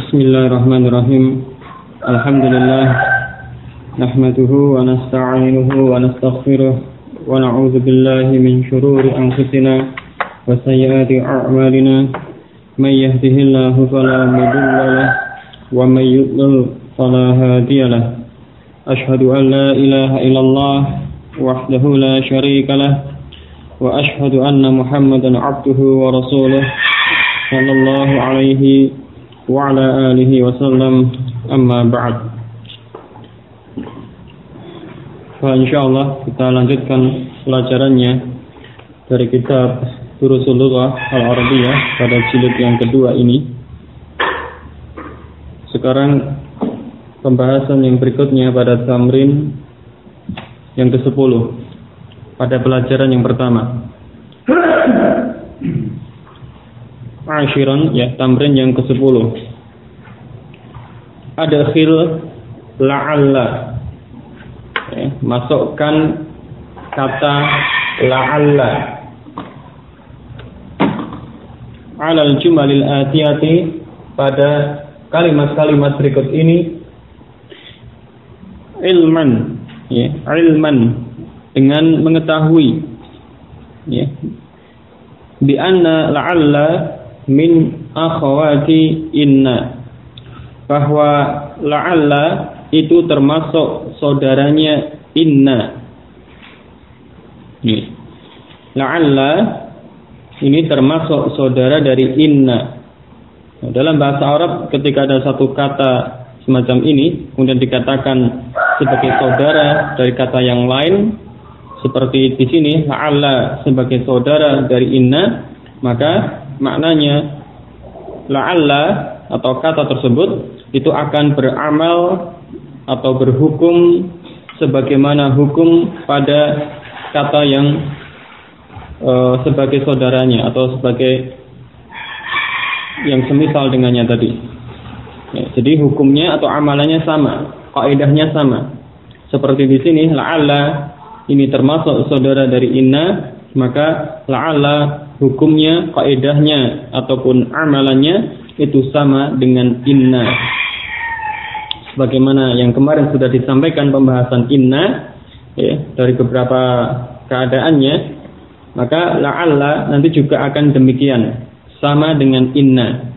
Bismillahirrahmanirrahim. Alhamdulillah nahmaduhu wa nasta'inuhu wa nastaghfiruh wa na'udzu billahi min shururi anfusina wa sayyiati a'malina. May yahdihillahu fala mudilla lahu wa may yudlil fala hadiya lahu. Asyhadu an la ilaha illallah wahdahu la syarika lahu wa asyhadu anna Muhammadan 'abduhu wa rasuluh sallallahu alaihi wa ala alihi wa sallam. Amma ba'd. Insyaallah kita lanjutkan pelajarannya dari kitab Durusul Lughah Al-Arabiyah pada jilid yang kedua ini. Sekarang pembahasan yang berikutnya pada tamrin yang ke-10 pada pelajaran yang pertama. Ashiran, ya, tamrin yang ke-10. Adkhil la'alla, ya, masukkan kata la'alla alal jumalil atiyati pada kalimat-kalimat berikut ini. Ilman, ya, ilman dengan mengetahui, ya, bi anna la'alla min akhawati inna, bahwa la'alla itu termasuk saudaranya inna. La'alla ini termasuk saudara dari inna. Dalam bahasa Arab ketika ada satu kata semacam ini kemudian dikatakan sebagai saudara dari kata yang lain, seperti di sini la'alla sebagai saudara dari inna, maka maknanya la'alla atau kata tersebut itu akan beramal atau berhukum sebagaimana hukum pada kata yang sebagai saudaranya atau sebagai yang semisal dengannya tadi. Ya, jadi hukumnya atau amalannya sama, kaidahnya sama. Seperti di sini la'alla ini termasuk saudara dari inna, maka la'alla hukumnya, kaidahnya ataupun amalannya itu sama dengan inna. Sebagaimana yang kemarin sudah disampaikan pembahasan inna, ya, dari beberapa keadaannya, maka la'alla nanti juga akan demikian, sama dengan inna.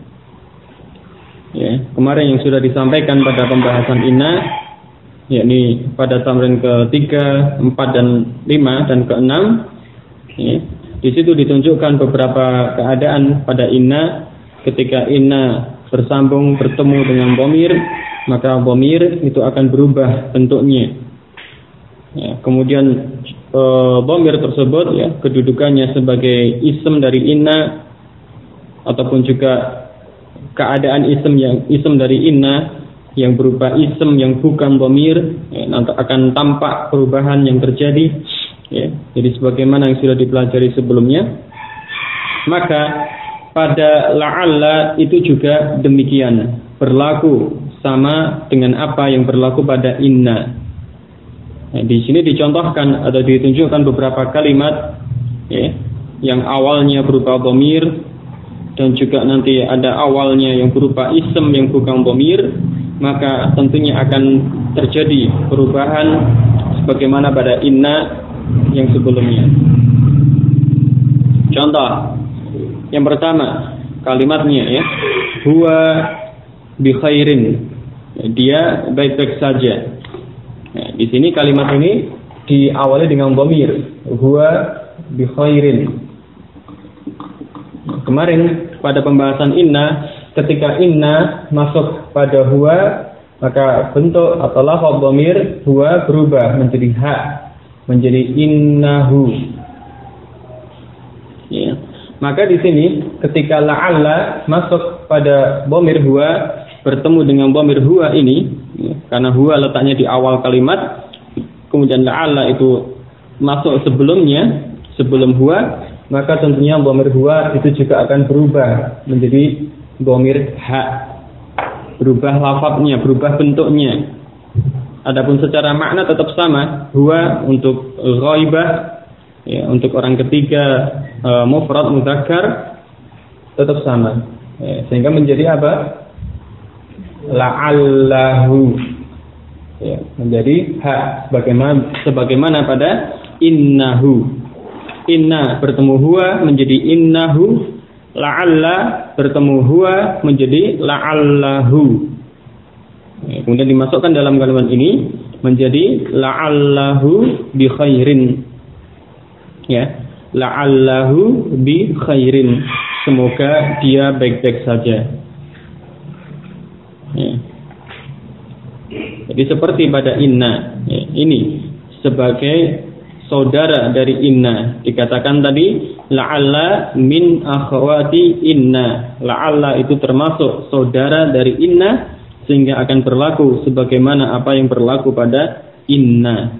Ya, kemarin yang sudah disampaikan pada pembahasan inna, yakni pada tamrin ke-3, 4 dan 5 dan ke-6, ya, di situ ditunjukkan beberapa keadaan pada inna. Ketika inna bersambung bertemu dengan dhamir, maka dhamir itu akan berubah bentuknya. Ya, kemudian dhamir tersebut, ya, kedudukannya sebagai ism dari inna ataupun juga keadaan ism dari inna yang berupa ism yang bukan dhamir, ya, nanti akan tampak perubahan yang terjadi. Ya, jadi sebagaimana yang sudah dipelajari sebelumnya, maka pada la'alla itu juga demikian, berlaku sama dengan apa yang berlaku pada inna. Nah, di sini dicontohkan atau ditunjukkan beberapa kalimat, ya, yang awalnya berupa dhamir dan juga nanti ada awalnya yang berupa ism yang bukan dhamir, maka tentunya akan terjadi perubahan sebagaimana pada inna yang sebelumnya. Contoh yang pertama, kalimatnya, ya, huwa bi khairin, dia baik-baik saja. Nah, di sini kalimat ini diawali dengan dhamir, huwa bi khairin. Kemarin pada pembahasan inna, ketika inna masuk pada huwa, maka bentuk atau lafaz dhamir huwa berubah menjadi ha, menjadi innahu. Ya. Maka di sini ketika la'alla masuk pada dhamir huwa bertemu dengan dhamir huwa ini, ya, karena huwa letaknya di awal kalimat, kemudian la'alla itu masuk sebelumnya, sebelum huwa, maka tentunya dhamir huwa itu juga akan berubah menjadi dhamir ha, berubah lafadznya, berubah bentuknya. Adapun secara makna tetap sama, huwa untuk ghaibah, ya, untuk orang ketiga, mufrad mudzakkar tetap sama, ya, sehingga menjadi apa? la'allahu, ya, menjadi ha sebagaimana pada innahu. Inna bertemu huwa menjadi innahu, la'alla bertemu huwa menjadi la'allahu. Ya, kemudian dimasukkan dalam kalimat ini menjadi la'allahu bi khairin. Ya, la'allahu bi khairin. Semoga dia baik-baik saja. Ya. Jadi seperti pada inna, ya, ini sebagai saudara dari inna. Dikatakan tadi la'alla min akhwati inna. La'alla itu termasuk saudara dari inna, sehingga akan berlaku sebagaimana apa yang berlaku pada inna.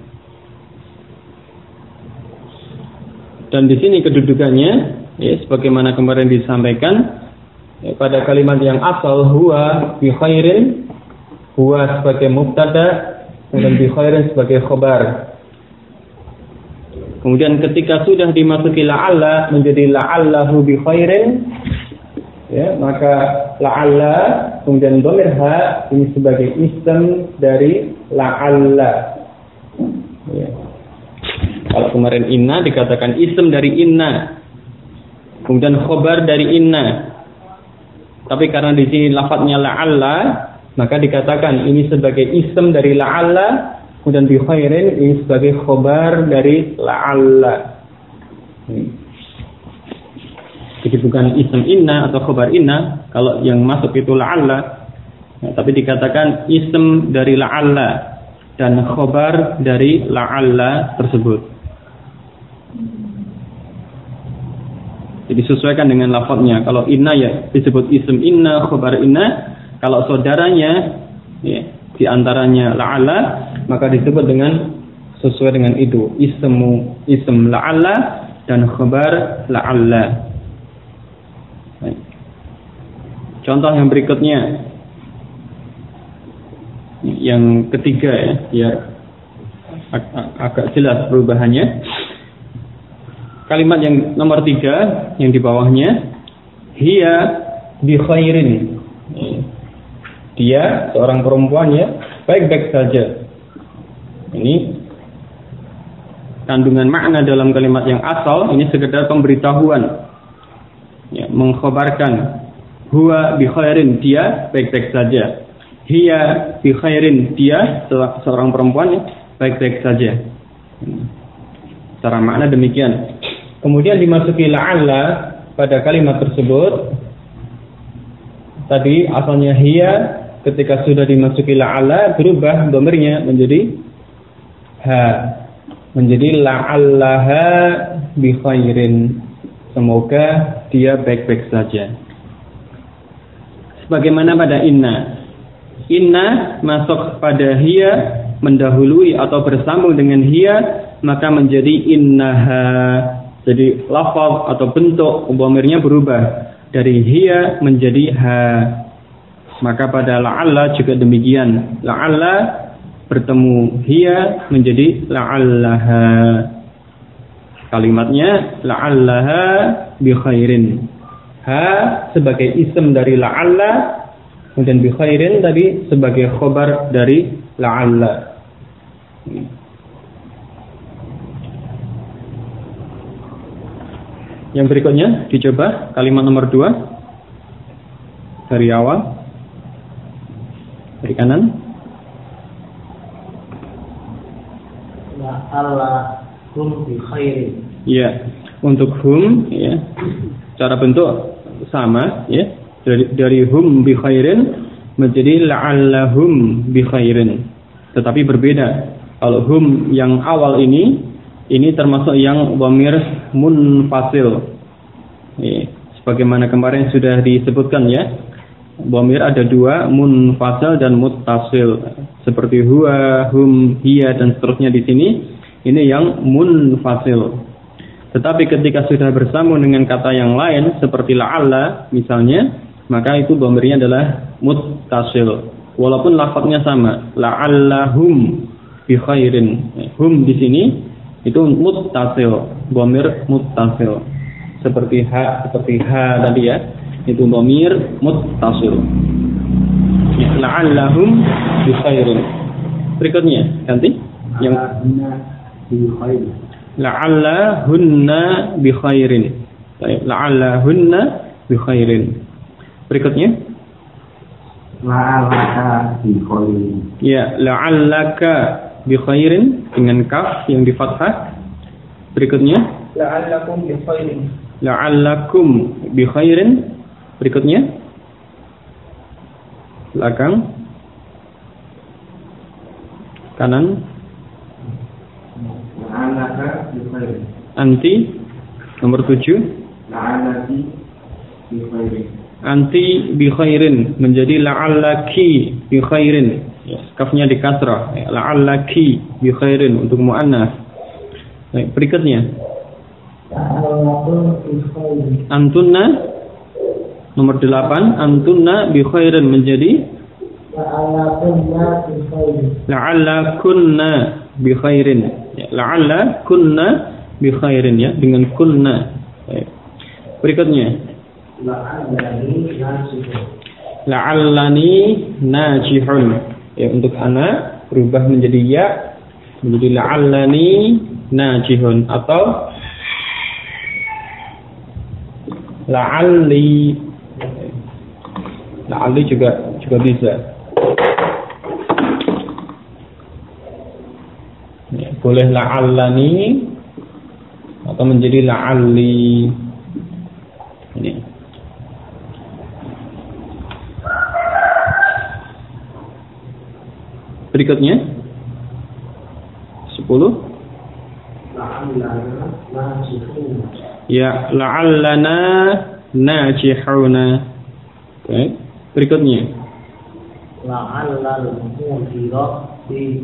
Dan di sini kedudukannya, ya, sebagaimana kemarin disampaikan, ya, pada kalimat yang asal huwa bi khairin, huwa sebagai mubtada dan bi khairin sebagai khabar. Kemudian ketika sudah dimasuki la'alla menjadi la'allahu bi khairin, ya, maka la'alla kemudian dhamir ha ini sebagai ism dari la'alla. Ya. Kalau kemarin inna dikatakan ism dari inna, kemudian khobar dari inna. Tapi karena di sini lafadznya la'alla, maka dikatakan ini sebagai ism dari la'alla, kemudian bi khairin ini sebagai khobar dari la'alla. Jadi bukan ism inna atau khobar inna, kalau yang masuk itu la'alla, ya, tapi dikatakan ism dari la'alla dan khobar dari la'alla tersebut. Jadi sesuaikan dengan lafadznya. Kalau inna ya disebut ism inna, khobar inna. Kalau saudaranya, ya, di antaranya la'alla, maka disebut dengan sesuai dengan itu, ism la'alla dan khabar la'alla. Contoh yang berikutnya, yang ketiga, ya agak jelas perubahannya. Kalimat yang nomor 3 yang di bawahnya, hiya bi khairin. Dia seorang perempuannya baik-baik saja. Ini kandungan makna dalam kalimat yang asal ini sekedar pemberitahuan, ya, mengkhabarkan huwa bi khairin, dia baik-baik saja. Hiya bi khairin, dia seorang perempuan baik-baik saja. Secara makna demikian. Kemudian dimasuki la'alla pada kalimat tersebut. Tadi asalnya hiya, ketika sudah dimasuki la'alla berubah dhamirnya menjadi ha, menjadi la'allaha bi khairin, semoga dia baik-baik saja. Sebagaimana pada inna. Inna masuk pada hiya, mendahului atau bersambung dengan hiya, maka menjadi innaha. Jadi lafaz atau bentuk dhamirnya berubah dari hiya menjadi ha. Maka pada la'alla juga demikian. La'alla bertemu hiya menjadi la'allaha. Kalimatnya la'allaha bi khairin. Ha sebagai ism dari la'alla, kemudian bi khairin tadi sebagai khobar dari la'alla. Yang berikutnya dicoba kalimat nomor 2 dari awal, dari kanan. La'alla hum bi khairin. Ya, untuk hum, ya, cara bentuk sama, ya, dari hum bi khairin menjadi la'allahum bi khairin, tetapi berbeda. Kalau hum yang awal ini termasuk yang dhamir munfasil, ya, sebagaimana kemarin sudah disebutkan, ya, dhamir ada 2, munfasil dan muttasil, seperti huwa, hum, hiya dan seterusnya. Di sini ini yang munfasil. Tetapi ketika sudah bersambung dengan kata yang lain seperti la'alla misalnya, maka itu dhamirnya adalah muttasil walaupun lafadznya sama, la'allahum bi khairin. Hum di sini itu muttasil, dhamir muttasil. Seperti ha tadi, ya, itu dhamir muttasil. Ya, la'allahum bi khairin. Berikutnya ganti yang la'allahunna bi khairin. La'allahunna bi khairin. Berikutnya la'allaka bi khairin. Ya, la'allaka bi khairin dengan kaf yang di fathah. Berikutnya La'allakum bi khairin. La'allakum bi khairin. Berikutnya belakang kanan La'allaka bi khairin. anti nomor 7 La'allaki bi khairin. anti bi khairin menjadi la'allaki bi khairin. Ya, kafnya di kasrah. Ya, la'allaki bi khairin untuk muannas. Baik, berikutnya La'allakum bi khairin. antunna nomor 8 antunna bi khairin menjadi La'allakunna bi khairin. la'allakunna bi khairin. Ya, la'allakunna bi khairin ya dengan kunna. Baik. Berikutnya La'allani nasihun. la'allani najihun. Ya, untuk anak berubah menjadi ya menjadi la'allani najihun atau la'alli juga bisa. Ya, boleh la'allani atau menjadi la'alli. Ini. Berikutnya 10 La'allana nasihun. ya la'allana najihuna. Oke. Berikutnya La'allal mudira bi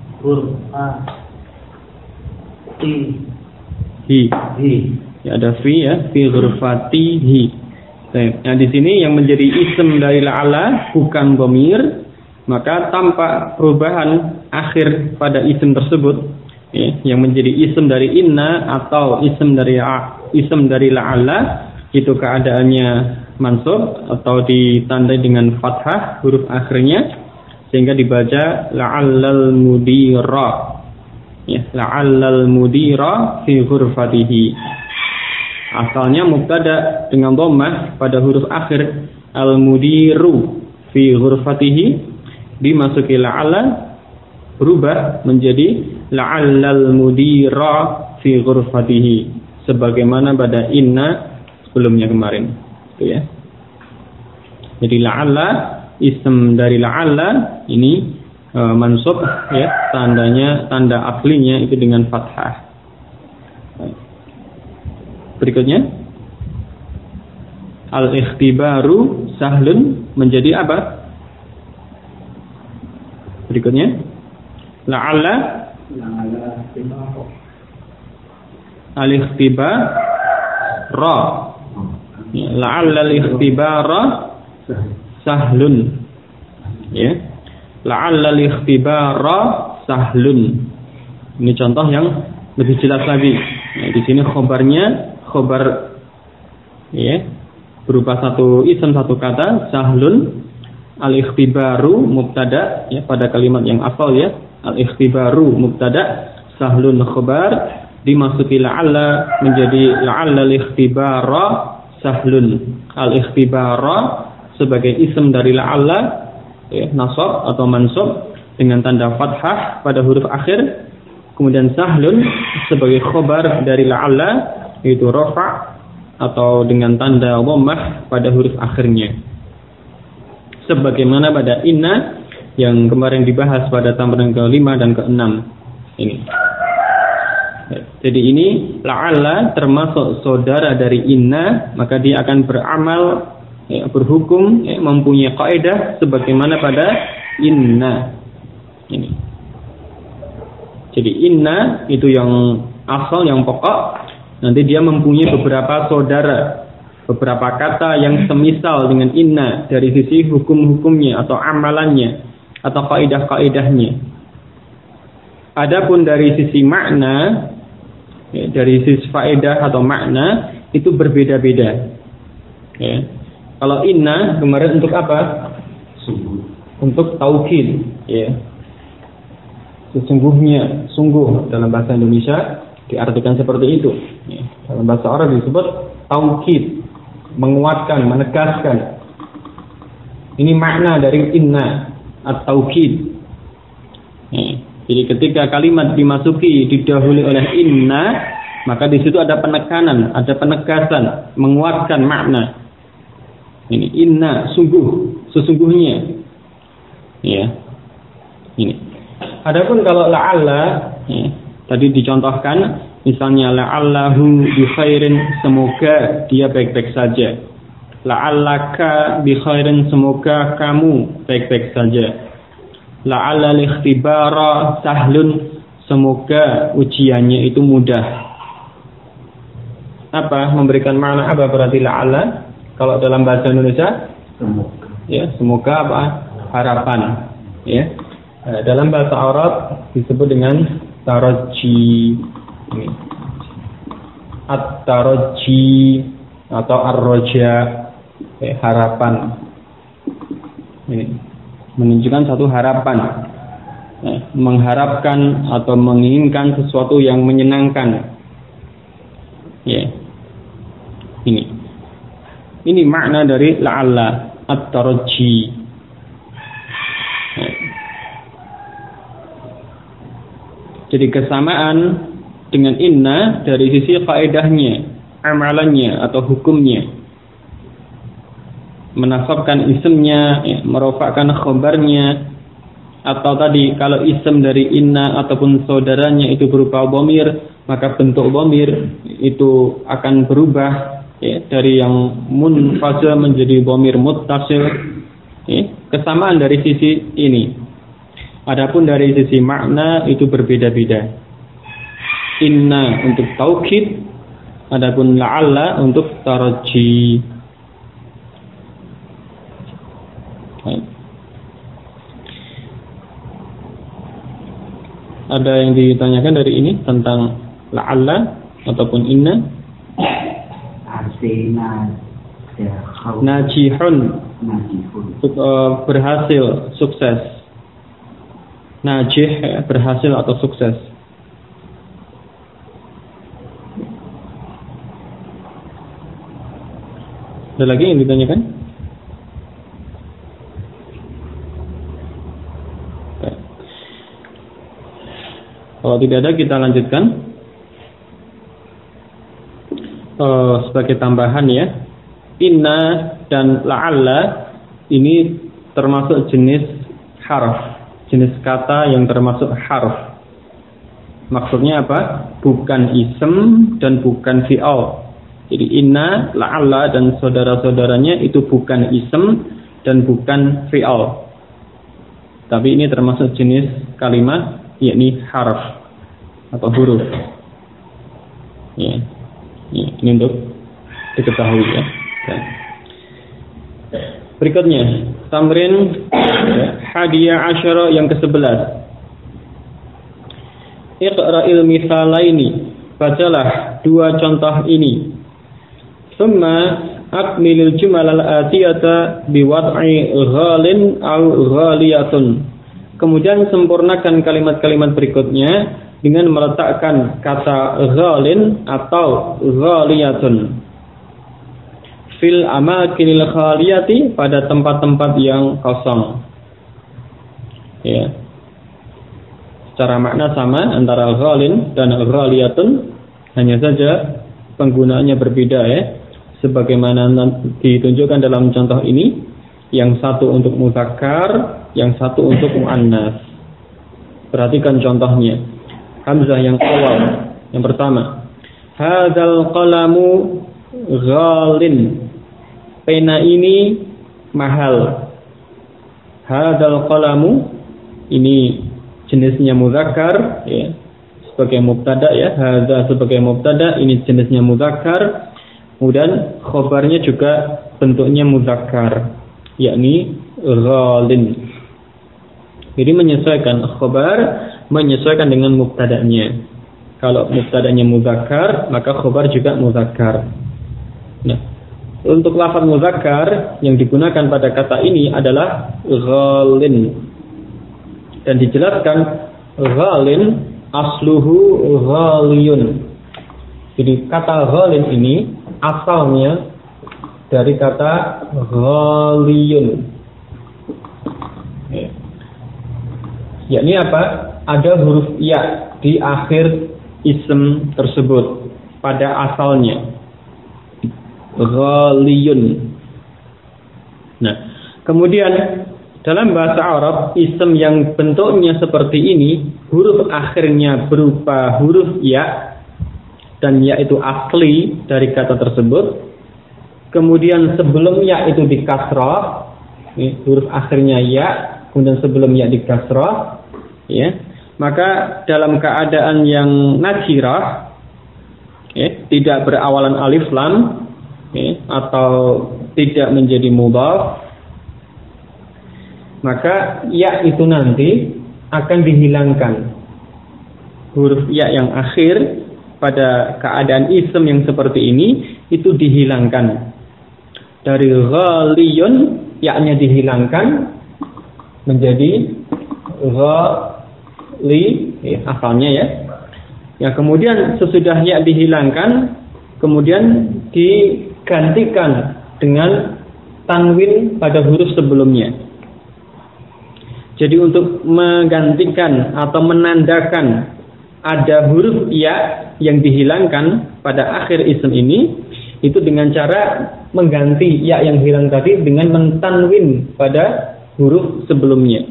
ghurfati hi. hi. Ya ada fi ya, fi ghurfatihi. Baik. Nah di sini yang menjadi isim dari la'alla bukan dhamir, maka tampak perubahan akhir pada isim tersebut. Ya, yang menjadi isim dari inna atau isim dari la'alla itu keadaannya mansub atau ditandai dengan fathah huruf akhirnya sehingga dibaca la'allal mudira. Ya, la'allal mudira fi ghurfatihi. Asalnya mubtada dengan dhammah pada huruf akhir al-mudiru fi ghurfatihi dimasuki la'alla berubah menjadi la'allal mudira fi ghurfatihi sebagaimana pada inna sebelumnya kemarin. Itu ya. Jadi la'alla isim dari la'alla ini mansub ya, tanda aslinya itu dengan fathah. Berikutnya al-ikhtibaru sahlun menjadi apa? Berikutnya la'alla al-ikhtibara. Ya, la'alla al-ikhtibara sahlun. Ya. La'alla al-ikhtibara sahlun. Ini contoh yang lebih jelas lagi. Nah, di sini khobarnya khobar ya berupa satu isim satu kata sahlun. Al-ikhtibaru mubtada ya pada kalimat yang asal ya. Al-ikhtibaru mubtada sahlun khobar dimasuki la'alla menjadi la'alla al-ikhtibara sahlun. Al-ikhtibara sebagai isim dari la'alla ya, nasab atau mansub dengan tanda fathah pada huruf akhir. Kemudian sahlun sebagai khobar dari la'alla yaitu rafa' atau dengan tanda dhammah pada huruf akhirnya. Sebagaimana pada inna yang kemarin dibahas pada tambahan ke-5 dan ke-6 ini. Jadi ini la'alla termasuk saudara dari inna, maka dia akan beramal ya, berhukum ya, mempunyai kaidah sebagaimana pada inna. Ini. Jadi inna itu yang asal yang pokok. Nanti dia mempunyai beberapa saudara, beberapa kata yang semisal dengan inna dari sisi hukum-hukumnya atau amalannya atau kaidah-kaidahnya. Adapun dari sisi makna, ya, dari sisi faedah atau makna itu berbeda-beda. Ya. Kalau inna kemarin untuk apa? untuk taukid, ya. Sesungguhnya, sungguh dalam bahasa Indonesia diartikan seperti itu. Ya. Dalam bahasa Arab disebut taukid, menguatkan, menegaskan. Ini makna dari inna at-taukid. Ya. Jadi ketika kalimat dimasuki didahului oleh inna, maka di situ ada penekanan, ada penegasan, menguatkan makna. Ini inna, sungguh, sesungguhnya. Ya. Ini. Adapun kalau la'alla, ya, tadi dicontohkan, misalnya la'allahu bi khairin, semoga dia baik-baik saja. La'allaka bi khairin, semoga kamu baik-baik saja. La'alla likhtibara sahlun, semoga ujiannya itu mudah. Apa? Memberikan makna apa berarti la'alla? Kalau dalam bahasa Indonesia, semoga. Ya, semoga apa? Harapan. Ya. Dalam bahasa Arab disebut dengan taraji, at-taraji atau ar-roja, harapan. Ini menunjukkan satu harapan, mengharapkan atau menginginkan sesuatu yang menyenangkan. Ya, ini makna dari la'alla, at-taraji. Jadi kesamaan dengan inna dari sisi kaidahnya, amalannya atau hukumnya. Menasabkan isimnya, ya, merofakkan khobarnya, atau tadi kalau isim dari inna ataupun saudaranya itu berupa dhamir, maka bentuk dhamir itu akan berubah, ya, dari yang munfasil menjadi dhamir muttasil. Ya, kesamaan dari sisi ini. Adapun dari sisi makna itu berbeda-beda. Inna untuk taukid, adapun la'alla untuk taraji. Ada yang ditanyakan dari ini tentang la'alla ataupun inna? Najihun, berhasil, sukses. Najih, berhasil atau sukses. Ada lagi yang ditanyakan? Kalau tidak ada, kita lanjutkan. Sebagai tambahan, ya, inna dan la'alla ini termasuk jenis harf, jenis kata yang termasuk harf. Maksudnya apa? Bukan ism dan bukan fi'al. Jadi inna, la'alla dan saudara-saudaranya itu bukan ism dan bukan fi'al. Tapi ini termasuk jenis kalimat, yakni harf atau huruf. Ya. Ya, ini untuk diketahui, ya. Berikutnya, tamrin hadiyah asyara yang ke-11. Iqra'il mithalaini, bacalah dua contoh ini. Thumma akmilil jumal al-atiyata biwad'i ghalin aw ghaliyatun. Kemudian sempurnakan kalimat-kalimat berikutnya dengan meletakkan kata ghalin atau ghaliyatun fil amakinil khaliyati, pada tempat-tempat yang kosong. Ya. Secara makna sama antara ghalin dan ghaliyatun, hanya saja penggunaannya berbeda, ya. Sebagaimana ditunjukkan dalam contoh ini, yang satu untuk muzakkar, yang satu untuk muannas. Perhatikan contohnya. Hamzah yang awal, yang pertama. Hadzal qalamu ghalin, pena ini mahal. Hadzal qalamu, ini jenisnya muzakkar, ya, sebagai mubtada, ya. Hadza sebagai mubtada, ini jenisnya muzakkar. Kemudian khobarnya juga bentuknya muzakkar, yakni ghalin. Jadi menyesuaikan khobar, menyesuaikan dengan mubtada'nya. Kalau mubtada'nya muzakkar, maka khobar juga muzakkar. Nah, untuk lafaz muzakkar yang digunakan pada kata ini adalah ghalin. Dan dijelaskan ghalin asluhu ghaliyun. Jadi kata ghalin ini asalnya dari kata ghaliyun. Yakni apa? Ada huruf ya di akhir ism tersebut pada asalnya. Ghaliyun. Nah, kemudian dalam bahasa Arab, ism yang bentuknya seperti ini, huruf akhirnya berupa huruf ya, dan ya itu asli dari kata tersebut. Kemudian sebelum ya itu di kasrah, huruf akhirnya ya, kemudian sebelum ya di kasrah, ya, maka dalam keadaan yang nakirah, tidak berawalan alif lam, atau tidak menjadi mudhaf, maka ya itu nanti akan dihilangkan. Huruf ya yang akhir pada keadaan ism yang seperti ini itu dihilangkan. Dari ghaliyun ya-nya dihilangkan menjadi ghali asalnya ya. Ya, kemudian sesudah ya dihilangkan, kemudian digantikan dengan tanwin pada huruf sebelumnya. Jadi untuk menggantikan atau menandakan ada huruf ya yang dihilangkan pada akhir ism ini, itu dengan cara mengganti ya yang hilang tadi dengan mentanwin pada huruf sebelumnya.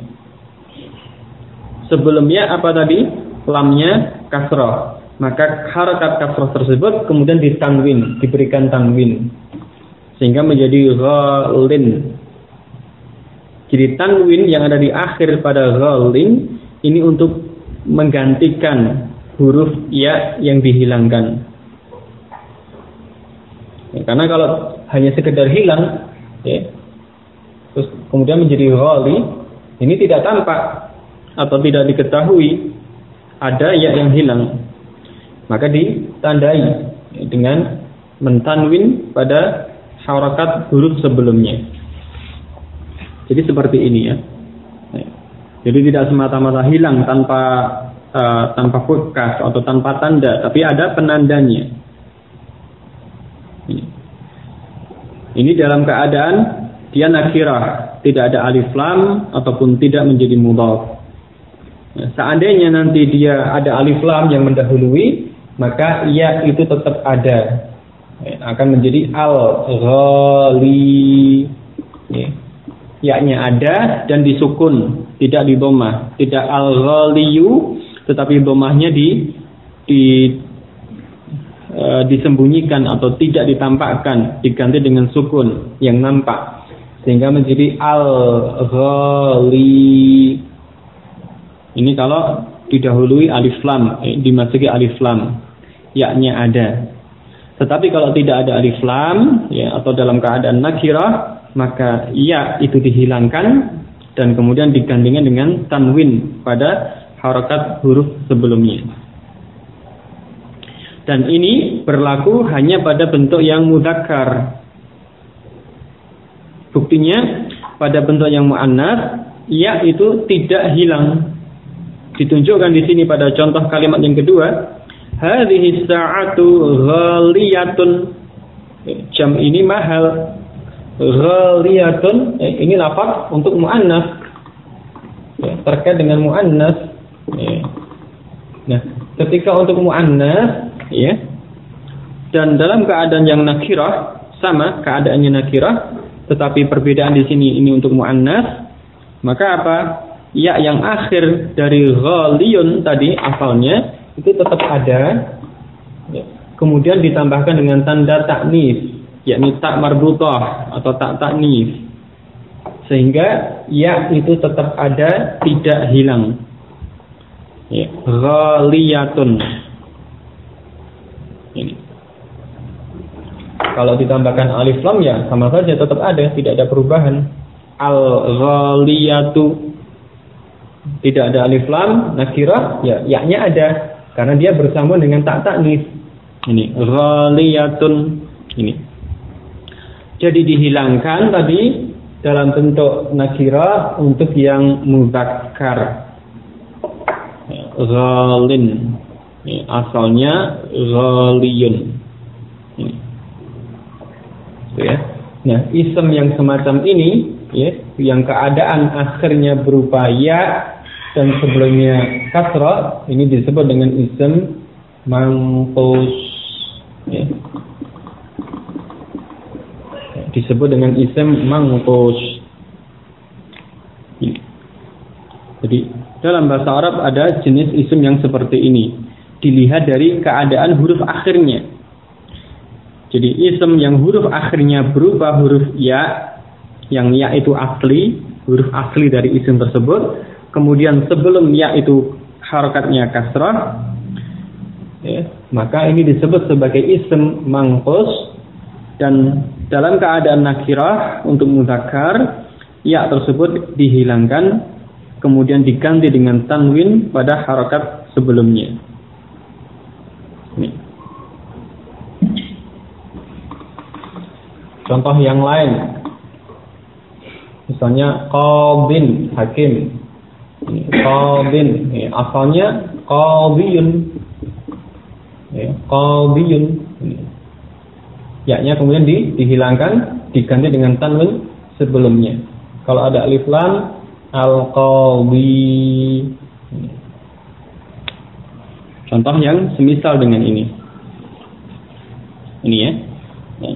Sebelumnya apa tadi? Lamnya kasrah. Maka harakat kasrah tersebut kemudian ditanwin, diberikan tanwin, sehingga menjadi ghalin. Jadi tanwin yang ada di akhir pada ghalin ini untuk menggantikan huruf ya yang dihilangkan. Ya, karena kalau hanya sekedar hilang, ya, terus kemudian menjadi ghali, ini tidak tampak atau tidak diketahui ada ya yang hilang, maka ditandai dengan mentanwin pada harakat huruf sebelumnya. Jadi seperti ini ya. Jadi tidak semata-mata hilang tanpa fukas atau tanpa tanda, tapi ada penandanya. Ini dalam keadaan dia nakirah, tidak ada alif lam ataupun tidak menjadi mudhaf. Seandainya nanti dia ada alif lam yang mendahului, maka ya itu tetap ada, akan menjadi al-ghali. Ya-nya ada dan disukun, tidak di dhammah, tidak al-ghaliyu, tetapi dhammahnya disembunyikan atau tidak ditampakkan, diganti dengan sukun yang nampak, sehingga menjadi al-ghali. Ini kalau didahului alif lam, dimasuki alif lam, ya-nya ada. Tetapi kalau tidak ada alif lam, ya, atau dalam keadaan nakirah, maka ya itu dihilangkan dan kemudian digantikan dengan tanwin pada harakat huruf sebelumnya. Dan ini berlaku hanya pada bentuk yang mudzakkar. Buktinya pada bentuk yang muannas, ya itu tidak hilang. Ditunjukkan di sini pada contoh kalimat yang kedua, hadhihi sa'atu ghaliyatun. Jam ini mahal. Ghaliyatun, ini lafaz untuk muannas, terkait dengan muannas. Nah, ketika untuk muannas, ya, dan dalam keadaan yang nakirah, sama keadaannya nakirah, tetapi perbedaan di sini ini untuk muannas, maka apa? Ya yang akhir dari ghaliyun tadi asalnya itu tetap ada, ya, kemudian ditambahkan dengan tanda ta'nis, yakni tak marbutah atau tak ta'nis, sehingga ya itu tetap ada, tidak hilang. Ya, ghaliyatun. Ini. Kalau ditambahkan alif lam ya sama saja tetap ada, tidak ada perubahan. Al-ghaliyatu, tidak ada alif lam, nakirah, ya ya-nya ada karena dia bersama dengan tak ta'nis. Ini ghaliyatun. Ini. Jadi dihilangkan tadi dalam bentuk nakirah untuk yang mudzakkar. Ghalin. Asalnya ghaliyun. Itu ya. Nah, ism yang semacam ini ya, yang keadaan akhirnya berupa ya dan sebelumnya kasrah, ini disebut dengan ism manqus ya. Disebut dengan ism manqus. Jadi dalam bahasa Arab ada jenis ism yang seperti ini, dilihat dari keadaan huruf akhirnya. Jadi ism yang huruf akhirnya berupa huruf ya, yang ya itu asli, huruf asli dari ism tersebut, kemudian sebelum ya itu harakatnya kasrah ya, maka ini disebut sebagai ism manqus. Dan dalam keadaan nakirah untuk mudzakkar, ya tersebut dihilangkan kemudian diganti dengan tanwin pada harakat sebelumnya. Ini. Contoh yang lain, misalnya qadin, hakim. Qadin, asalnya qadiyun. Qadiyun. Ya-nya kemudian dihilangkan, diganti dengan tanwin sebelumnya. Kalau ada alif lam, al-qadhi. Contoh yang semisal dengan ini. Ini ya. Nah.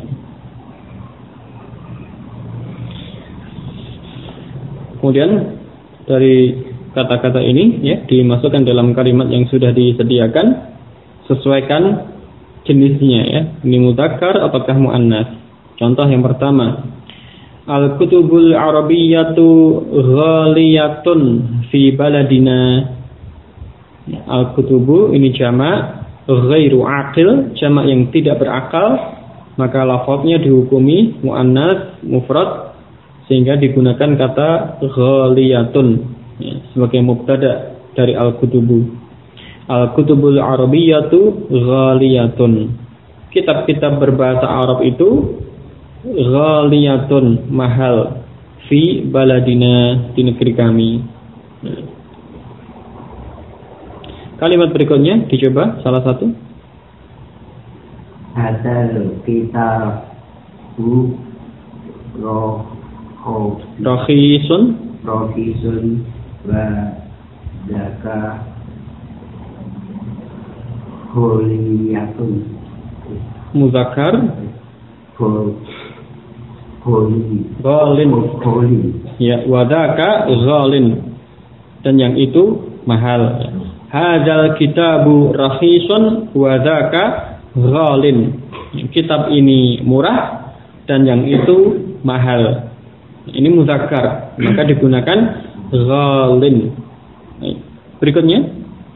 Kemudian dari kata-kata ini ya dimasukkan dalam kalimat yang sudah disediakan, sesuaikan jenisnya ya. Ini mudzakkar ataukah muannas. Contoh yang pertama, al-kutubul arabiyyatu ghaliyatun fi baladina. Al-kutubu ini jamak ghairu aqil, jamak yang tidak berakal, maka lafadznya dihukumi muannas mufrad sehingga digunakan kata ghaliyatun ya, sebagai mubtada dari al-kutubu. Al-kutubul arabiyyatu ghaliyatun. Kitab-kitab berbahasa Arab itu ghaliyatun, mahal, fi baladina, di negeri kami. Kalimat berikutnya dicoba salah satu. Hadal kitabu Rakhisun wa zaka ghaliyatun. Muzakkar ghalin. Ya, wadaka ghalin. Dan yang itu mahal. Hadzal kitabu rakhisun wa dzaka ghalin. Kitab ini murah dan yang itu mahal. Ini muzakkar, maka digunakan ghalin. Berikutnya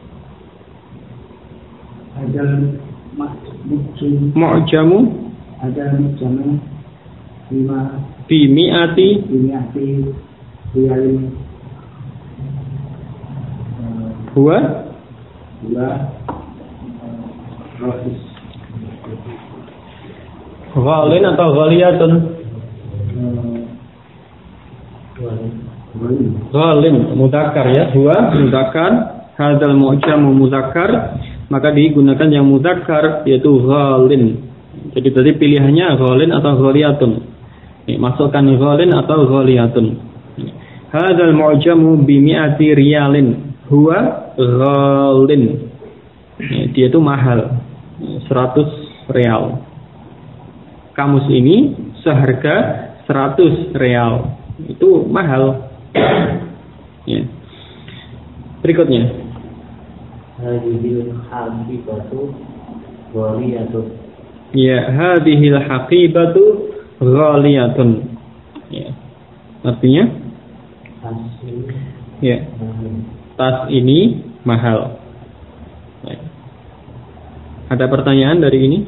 Hadzal mu'jamu bi mi'ati riyalin huwa rohis. Ghalin atau ghaliyatun? Ghalin mudzakkar ya, huwa mudzakkar, hadzal mu'jamu mudzakkar, maka digunakan yang mudzakkar yaitu ghalin. Jadi tadi pilihannya ghalin atau ghaliyatun. Masukkan ghalin atau ghaliyatun. Hadzal mu'jamu bi mi'ati riyalin huwa ghalin. Dia itu mahal, 100 real. Kamus ini seharga 100 real. Itu mahal. Ya. Berikutnya. Hadhil haqibatu ghaliyatun. Ya, hadhil haqibatu ghaliyatun. Ya. Artinya? Ya. Tas ini mahal. Ya. Ada pertanyaan dari ini?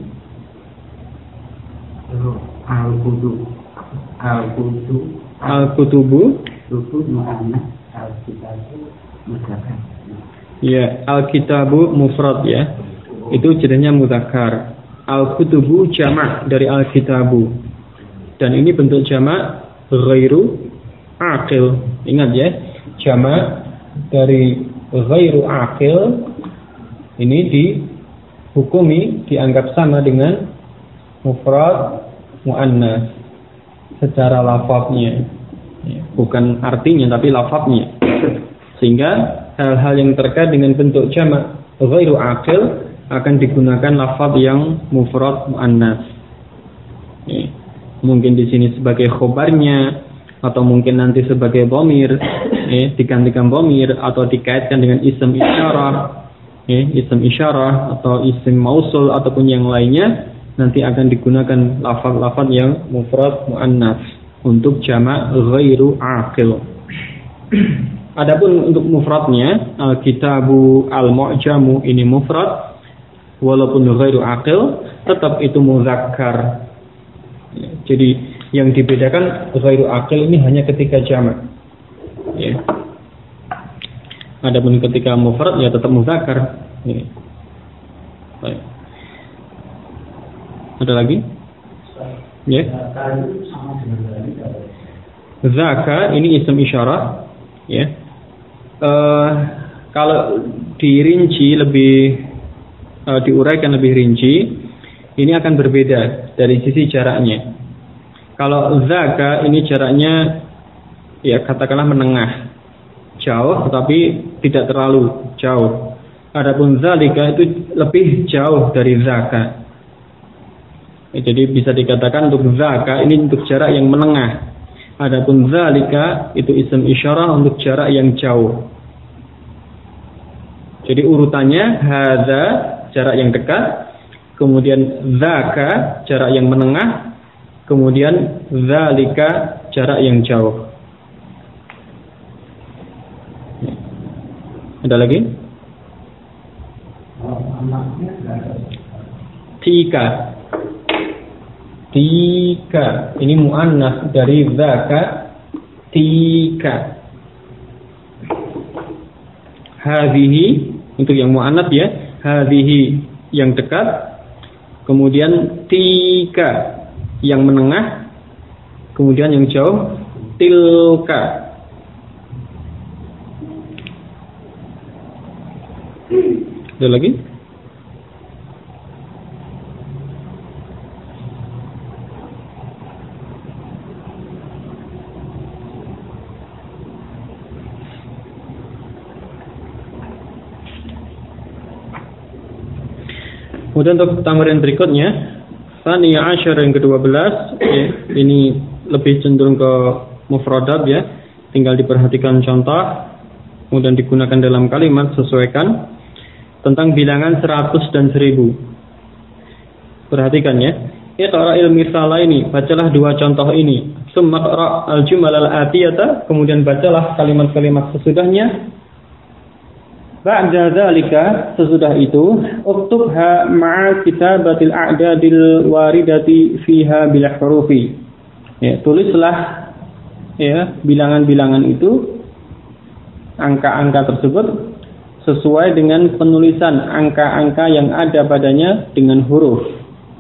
Al-kutubu muannas, al-kitabu mudzakkar. Ya, al-kitabu mufrad ya. Itu jenisnya mudzakkar. Al-kutubu jamak dari al-kitabu. Dan ini bentuk jamak ghairu aqil. Ingat ya, jamak dari ghairu aqil ini dihukumi dianggap sama dengan mufrad muannas secara lafadznya, bukan artinya tapi lafadznya. Sehingga hal-hal yang terkait dengan bentuk jamak ghairu aqil akan digunakan lafadz yang mufrad muannas. Mungkin di sini sebagai khobarnya, atau mungkin nanti sebagai dhamir, digantikan dhamir atau dikaitkan dengan isim isyarah atau isim mausul ataupun yang lainnya, nanti akan digunakan lafaz-lafaz yang mufrad muannas untuk jamak ghairu aqil. Adapun untuk mufradnya, al-kitabu al-mu'jamu ini mufrad walaupun ghairu aqil, tetap itu muzakkar. Jadi yang dibedakan ghairu aqil ini hanya ketika jamak. Ya. Adapun ketika mufrad ya tetap muzakkar. Ya. Baik. Ada lagi? Ya. Zaka ini isim isyarah. Ya. Kalau dirinci lebih diuraikan lebih rinci, ini akan berbeda dari sisi jaraknya. Kalau zaka ini jaraknya ya katakanlah menengah, jauh tetapi tidak terlalu jauh. Adapun zalika itu lebih jauh dari zaka. Jadi bisa dikatakan untuk zaka ini untuk jarak yang menengah. Adapun zalika itu isim isyarah untuk jarak yang jauh. Jadi urutannya hadza jarak yang dekat, kemudian zaka jarak yang menengah, kemudian zalika jarak yang jauh. Ada lagi? Tika. Tika ini muannas dari zaka, tika. Hadhihi untuk yang muannas ya, hadhihi yang dekat, kemudian tika yang menengah, kemudian yang jauh tilka. Ada lagi? Kemudian untuk tamarin berikutnya, Tsaniya Asyar yang ke-12, ya, ini lebih cenderung ke mufradat ya. Tinggal diperhatikan contoh, kemudian digunakan dalam kalimat, sesuaikan tentang bilangan 100 dan 1000. Perhatikan ya. Iqra'il misalaini, bacalah dua contoh ini. Summa qra' al-jumal al-atiyata, kemudian bacalah kalimat-kalimat sesudahnya. Ba'da dzalika, sesudah itu, uktubha ma'a kitabatil a'dadil waridati fiha bil hurufi. Ya, tulislah ya bilangan-bilangan itu, angka-angka tersebut sesuai dengan penulisan angka-angka yang ada padanya dengan huruf.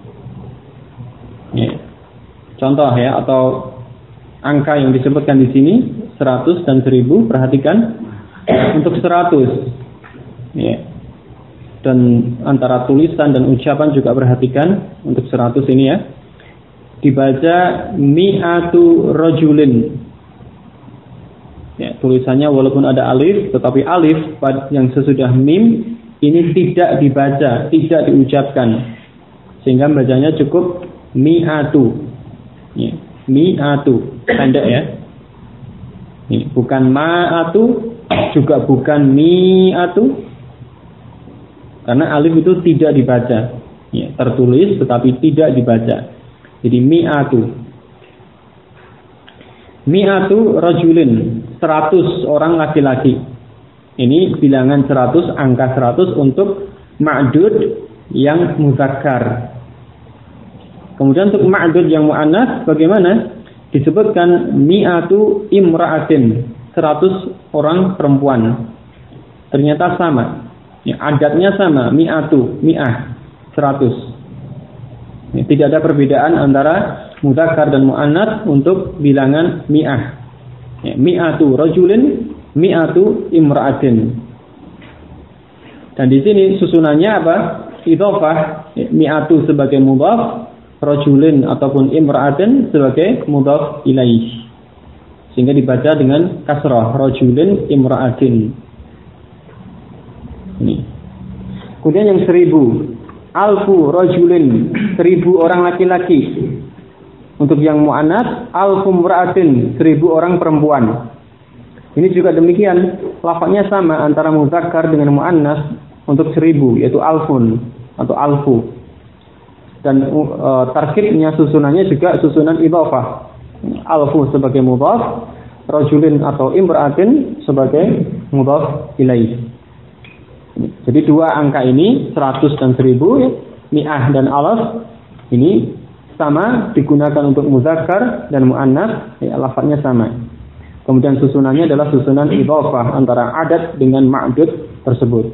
Ya. Contoh ya, atau angka yang disebutkan di sini 100 dan 1000, perhatikan untuk 100. Ya. Dan antara tulisan dan ucapan juga perhatikan untuk 100 ini ya. Dibaca mi'atu rajulin. Ya, tulisannya walaupun ada alif, tetapi alif yang sesudah mim ini tidak dibaca, tidak diucapkan. Sehingga bacanya cukup mi'atu. Ya, mi'atu, pendek ya. Ini bukan ma'atu, juga bukan mi'atu. Karena alif itu tidak dibaca, ya, tertulis tetapi tidak dibaca. Jadi mi'atu rajulin, 100 orang laki-laki. Ini bilangan 100, angka 100 untuk ma'dud yang muzakkar. Kemudian untuk ma'dud yang mu'annas bagaimana? Disebutkan mi'atu imra'atin, 100 orang perempuan. Ternyata sama. Ya, adatnya sama, mi'ah 100. Ya, tidak ada perbedaan antara mudzakkar dan muannats untuk bilangan mi'ah. Ya, mi'atu rajulin, mi'atu imra'atin. Dan di sini susunannya apa? Idhofah, ya, mi'atu sebagai mudhaf, rajulin ataupun imra'atin sebagai mudhaf ilaih. Sehingga dibaca dengan kasrah, rajulin imra'atin. Ini. Kemudian yang 1000, alfu rajulin, 1000 orang laki-laki. Untuk yang mu'annats, alfu imra'atin, 1000 orang perempuan. Ini juga demikian, lafaznya sama antara mudzakkar dengan mu'annats untuk 1000, yaitu alfun atau alfu. Dan tarkibnya, susunannya juga susunan idhofah. Alfu sebagai mudhaf, rajulin atau imra'atin sebagai mudhaf ilaih. Jadi dua angka ini 100 dan 1000, mi'ah dan alaf, ini sama digunakan untuk mudzakkar dan muannats, ya, lafaznya sama. Kemudian susunannya adalah susunan idhofah antara adat dengan ma'dud tersebut.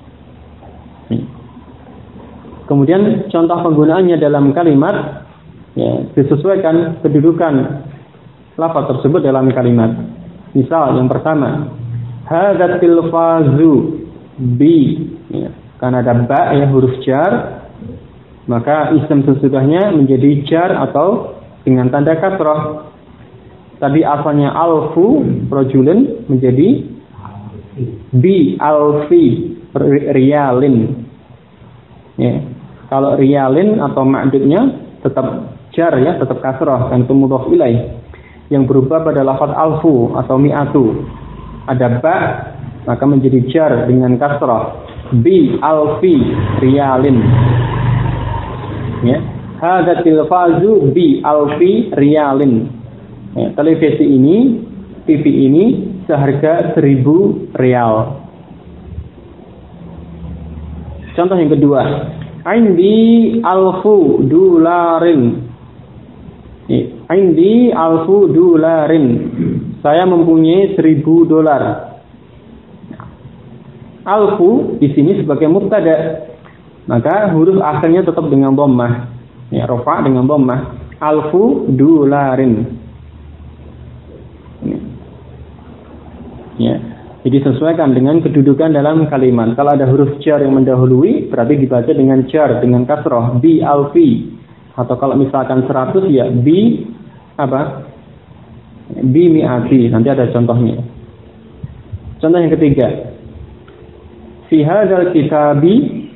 Kemudian contoh penggunaannya dalam kalimat, ya, disesuaikan kedudukan lafaz tersebut dalam kalimat. Misal yang pertama, hadzal tilfazu bi, ya, karena ada ba, ya, huruf jar, maka isim sesudahnya menjadi jar atau dengan tanda kasrah. Tadi asalnya alfu rajulin menjadi bi alfi riyalin. Ya. Kalau riyalin atau ma'dudnya tetap jar, ya, tetap kasrah dan itu mudhaf ilaih. Yang berubah pada lafaz alfu atau mi'atu, ada ba maka menjadi jar dengan kasrah, bi alfi riyalin. Ya, hadatil fazu bi alfi riyalin. Ya, televisi ini, TV ini seharga 1000 rial. Contoh yang kedua, indi alfu dolarin. Indi alfu dolarin. Saya mempunyai 1000 dolar. Alfu di sini sebagai mubtada, maka huruf akhirnya tetap dengan dhammah, ya, rafa dengan dhammah, alfu dolarin. Ya, jadi sesuaikan dengan kedudukan dalam kalimat. Kalau ada huruf jar yang mendahului, berarti dibaca dengan jar dengan kasrah, bi alfi. Atau kalau misalkan 100, ya bi apa? Bi mi'ati. Nanti ada contohnya. Contoh yang ketiga, fi hadzal kitabi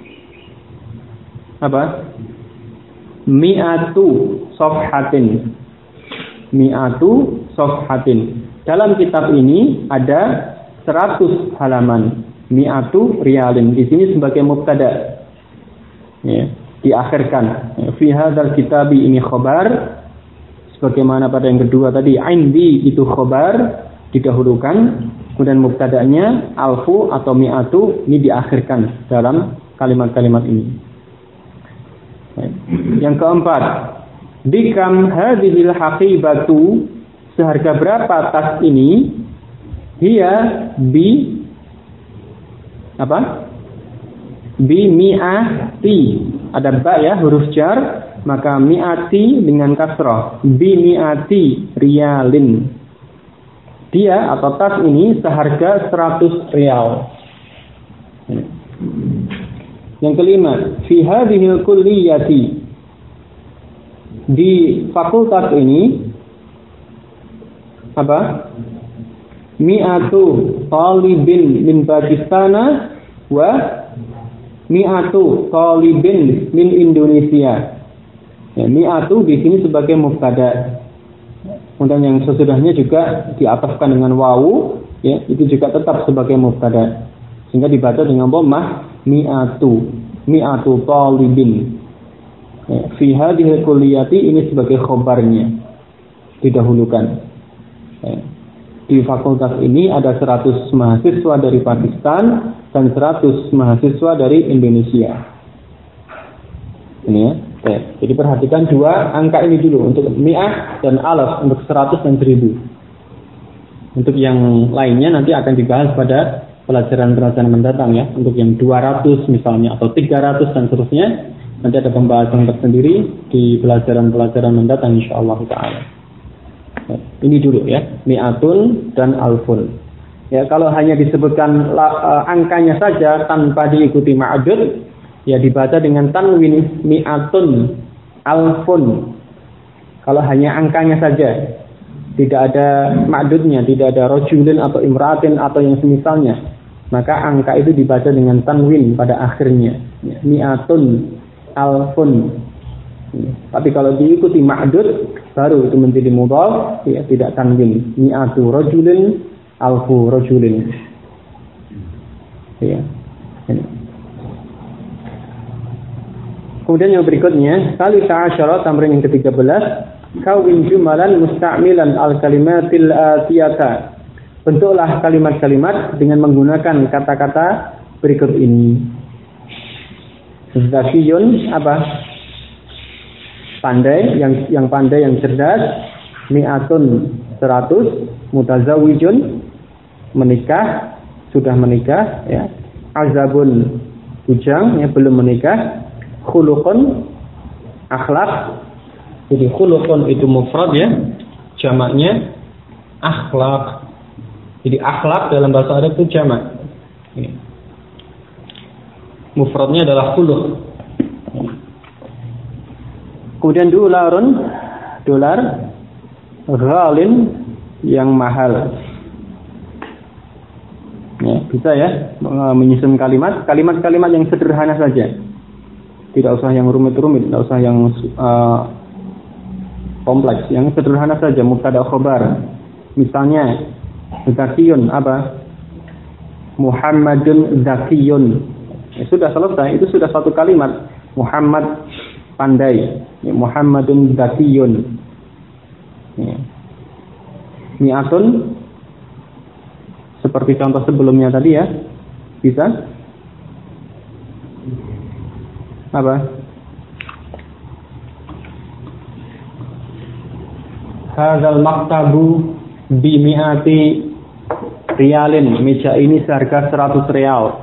apa? Mi'atu safhatin. Mi'atu safhatin. Dalam kitab ini ada 100 halaman. Mi'atu riyalin. Di sini sebagai mubtada. Ya, diakhirkan. Fi hadzal kitabi ini khabar. Sebagaimana pada yang kedua tadi, indi itu khabar, didahulukan. Kemudian mubtada'nya alfu atau mi'atu ini diakhirkan dalam kalimat-kalimat ini. Yang keempat, bikam hadhil haqibatu, seharga berapa tas ini? Hiya bi apa? Bi mi'ati. Ada ba, ya, huruf jar, maka mi'ati dengan kasrah. Bi mi'ati riyalin. Dia atau tas ini seharga 100 rial. Yang kelima, fi hadhil kulliyati, di fakultas ini apa? Mi'atu talibin min Pakistana wa mi'atu talibin min Indonesia. Ya, mi'atu di sini sebagai mubtada. Kemudian yang sesudahnya juga diatafkan dengan wawu, ya, itu juga tetap sebagai mubtada. Sehingga dibaca dengan dhammah mi'atu talibin. Ya, fi hadhihi kulliyati ini sebagai khobarnya, didahulukan. Ya. Di fakultas ini ada 100 mahasiswa dari Pakistan dan 100 mahasiswa dari Indonesia. Ini, ya. Oke. Jadi perhatikan dua angka ini dulu untuk mi'ah dan alaf, untuk 100 dan 1000. Untuk yang lainnya nanti akan dibahas pada pelajaran mendatang, ya. Untuk yang 200 misalnya atau 300 dan seterusnya, Nanti ada pembahasan tersendiri di pelajaran-pelajaran mendatang insyaallah taala. Ini dulu ya, mi'atun dan alfun. Ya, kalau hanya disebutkan angkanya saja tanpa diikuti ma'dud, ya dibaca dengan tanwin mi'atun, alfun. Kalau hanya angkanya saja, tidak ada ma'dudnya, tidak ada rajulin atau imra'atin atau yang semisalnya, maka angka itu dibaca dengan tanwin pada akhirnya. Ya, mi'atun, alfun. Ya. Tapi kalau diikuti ma'dud, baru itu menjadi mudhaf, ya, tidak tanwin. Mi'atu rajulin, alfu rajulin. Ya. Ini. Kemudian yang berikutnya, salisa asyara, tamrin yang ke-13, kawin jumalan musta'milan al-kalimatil atiyata. Bentuklah kalimat-kalimat dengan menggunakan kata-kata berikut ini. Zakiyun apa? Pandai, yang pandai, yang cerdas. Mi'atun 100, mutazawijun menikah, sudah menikah ya. Azabun bujang, ya belum menikah. Khuluqun akhlak. Jadi khuluqun itu mufrad ya, jamaknya akhlak. Jadi akhlak dalam bahasa Arab itu jamak. Mufradnya adalah khuluq. Kemudian dolar ghalin yang mahal. Ya, bisa ya menyusun kalimat-kalimat yang sederhana saja. Tidak usah yang rumit-rumit, tidak usah yang kompleks, yang sederhana saja, mubtada khabar. Misalnya zakiyun apa? Muhammadun zakiyun. Ya, sudah selesai, itu sudah satu kalimat. Muhammad pandai, ya, Muhammadun zakiyun. Ya. Mi'atun seperti contoh sebelumnya tadi ya. Bisa? Apa? Hadzal maktabu bi mi'ati riyalin. Meja ini seharga 100 rial.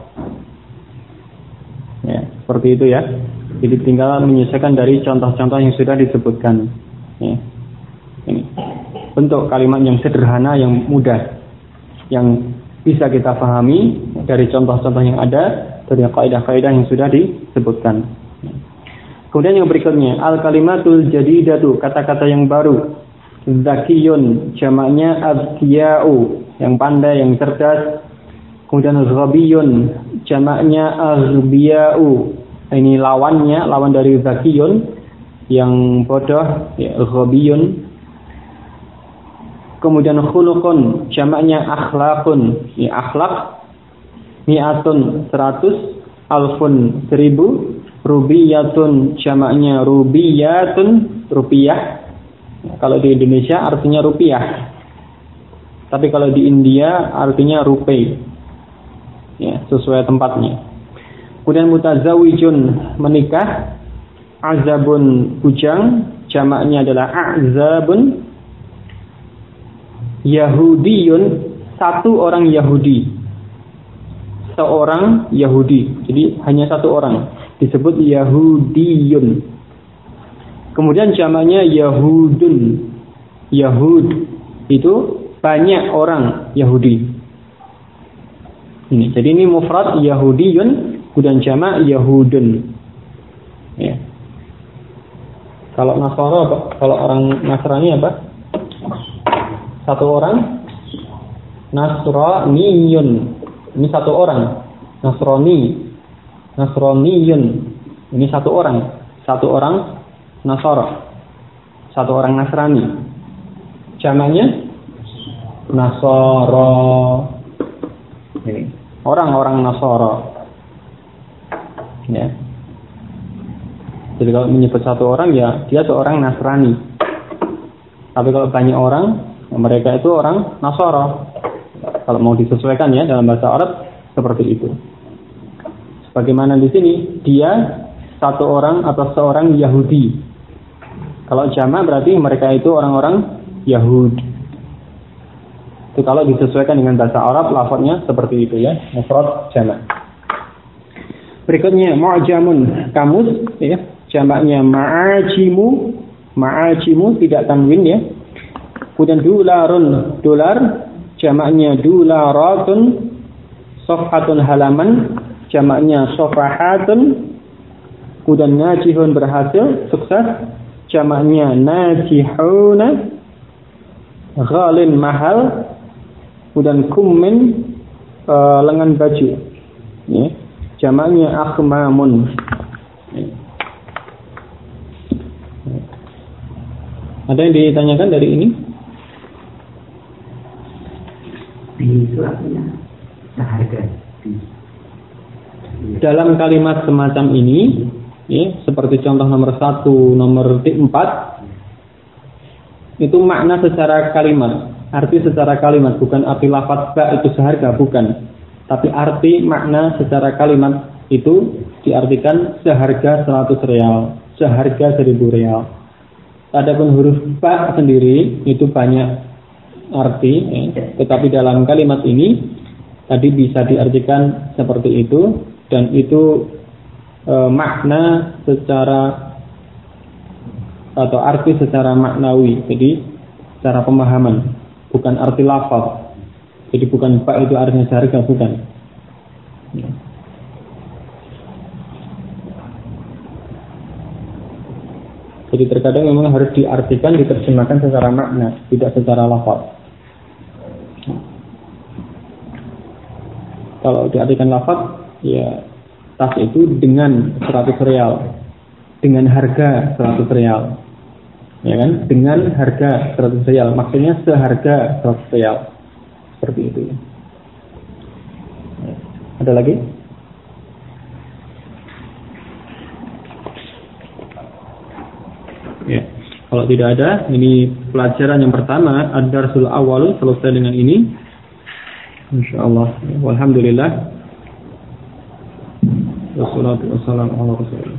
Ya, seperti itu ya. Jadi tinggal menyesuaikan dari contoh-contoh yang sudah disebutkan. Ya. Ini bentuk kalimat yang sederhana, yang mudah, yang bisa kita pahami dari contoh-contoh yang ada, dari kaidah-kaidah yang sudah disebutkan. Kemudian yang berikutnya, al-kalimatul jadidatu, kata-kata yang baru. Zakiyun, jamaknya azkiyau, yang pandai, yang cerdas. Kemudian ghabiyun, jamaknya aghbiyau. Ini lawan dari zakiyun, yang bodoh, ya, ghabiyun. Kemudian khuluqun, jamaknya akhlaqun, ya, akhlak. Mi'atun 100, alfun 1000, rubiyatun, jamaknya rubiyatun, rupiah. Kalau di Indonesia artinya rupiah, tapi kalau di India artinya rupee, ya, sesuai tempatnya. Kemudian mutazawijun, menikah. Azabun bujang, jamaknya adalah azabun. Yahudiyun, satu orang Yahudi. Seorang Yahudi. Jadi hanya satu orang, disebut Yahudiyun. Kemudian jamaknya Yahudun. Yahud itu banyak orang Yahudi. Jadi ini mufrad Yahudiyun, kemudian jamak Yahudun. Ya. Kalau Nasara apa? Kalau orang Nasrani apa? Satu orang Nasraniyun. Ini satu orang. Nasraniyun. Ini satu orang. Satu orang Nasara. Satu orang Nasrani. Jamaknya Nasara. Ini orang-orang Nasara. Ya. Jadi kalau menyebut satu orang, ya dia seorang Nasrani. Tapi kalau banyak orang, ya mereka itu orang Nasara. Kalau mau disesuaikan ya dalam bahasa Arab seperti itu. Sebagaimana di sini, dia satu orang atau seorang Yahudi. Kalau jamak berarti mereka itu orang-orang Yahud. Itu kalau disesuaikan dengan bahasa Arab, lafadznya seperti itu ya, mufrad jamak. Berikutnya mu'jamun kamus ya, jamaknya ma'ajimu. Ma'ajimu tidak tanwin ya. Kemudian dolarun, dolar jamaknya dolaratun. Safhatun halaman jamaknya safahatun. Kemudian najihun berhasil, sukses jamaknya najihuna. Ghalin mahal. Kemudian kummin lengan baju ya. Jamaknya akhmamun. Ada yang ditanyakan dari ini? Itu artinya seharga. Dalam kalimat semacam ini ya, seperti contoh nomor 1, nomor 4 itu makna secara kalimat, arti secara kalimat, bukan arti lafaz ba itu seharga, bukan. Tapi arti makna secara kalimat itu diartikan seharga 100 real, seharga 1000 real. Adapun huruf ba sendiri itu banyak arti tetapi dalam kalimat ini tadi bisa diartikan seperti itu, dan itu makna secara atau arti secara maknawi, jadi secara pemahaman, bukan arti lafaz. Jadi bukan ba itu artinya seharga, bukan. Jadi terkadang memang harus diartikan, diterjemahkan secara makna, tidak secara lafaz. Kalau diartikan lafaz, ya tas itu dengan 100 real, dengan harga 100 real, ya kan? Dengan harga 100 real, maksudnya seharga 100 real. Seperti itu. Ada lagi? Ya. Kalau tidak ada, ini pelajaran yang pertama, ad-darsul awal, selesai dengan ini. Insyaallah. Walhamdulillah. Wassalatu wassalamu ala Rasulillah.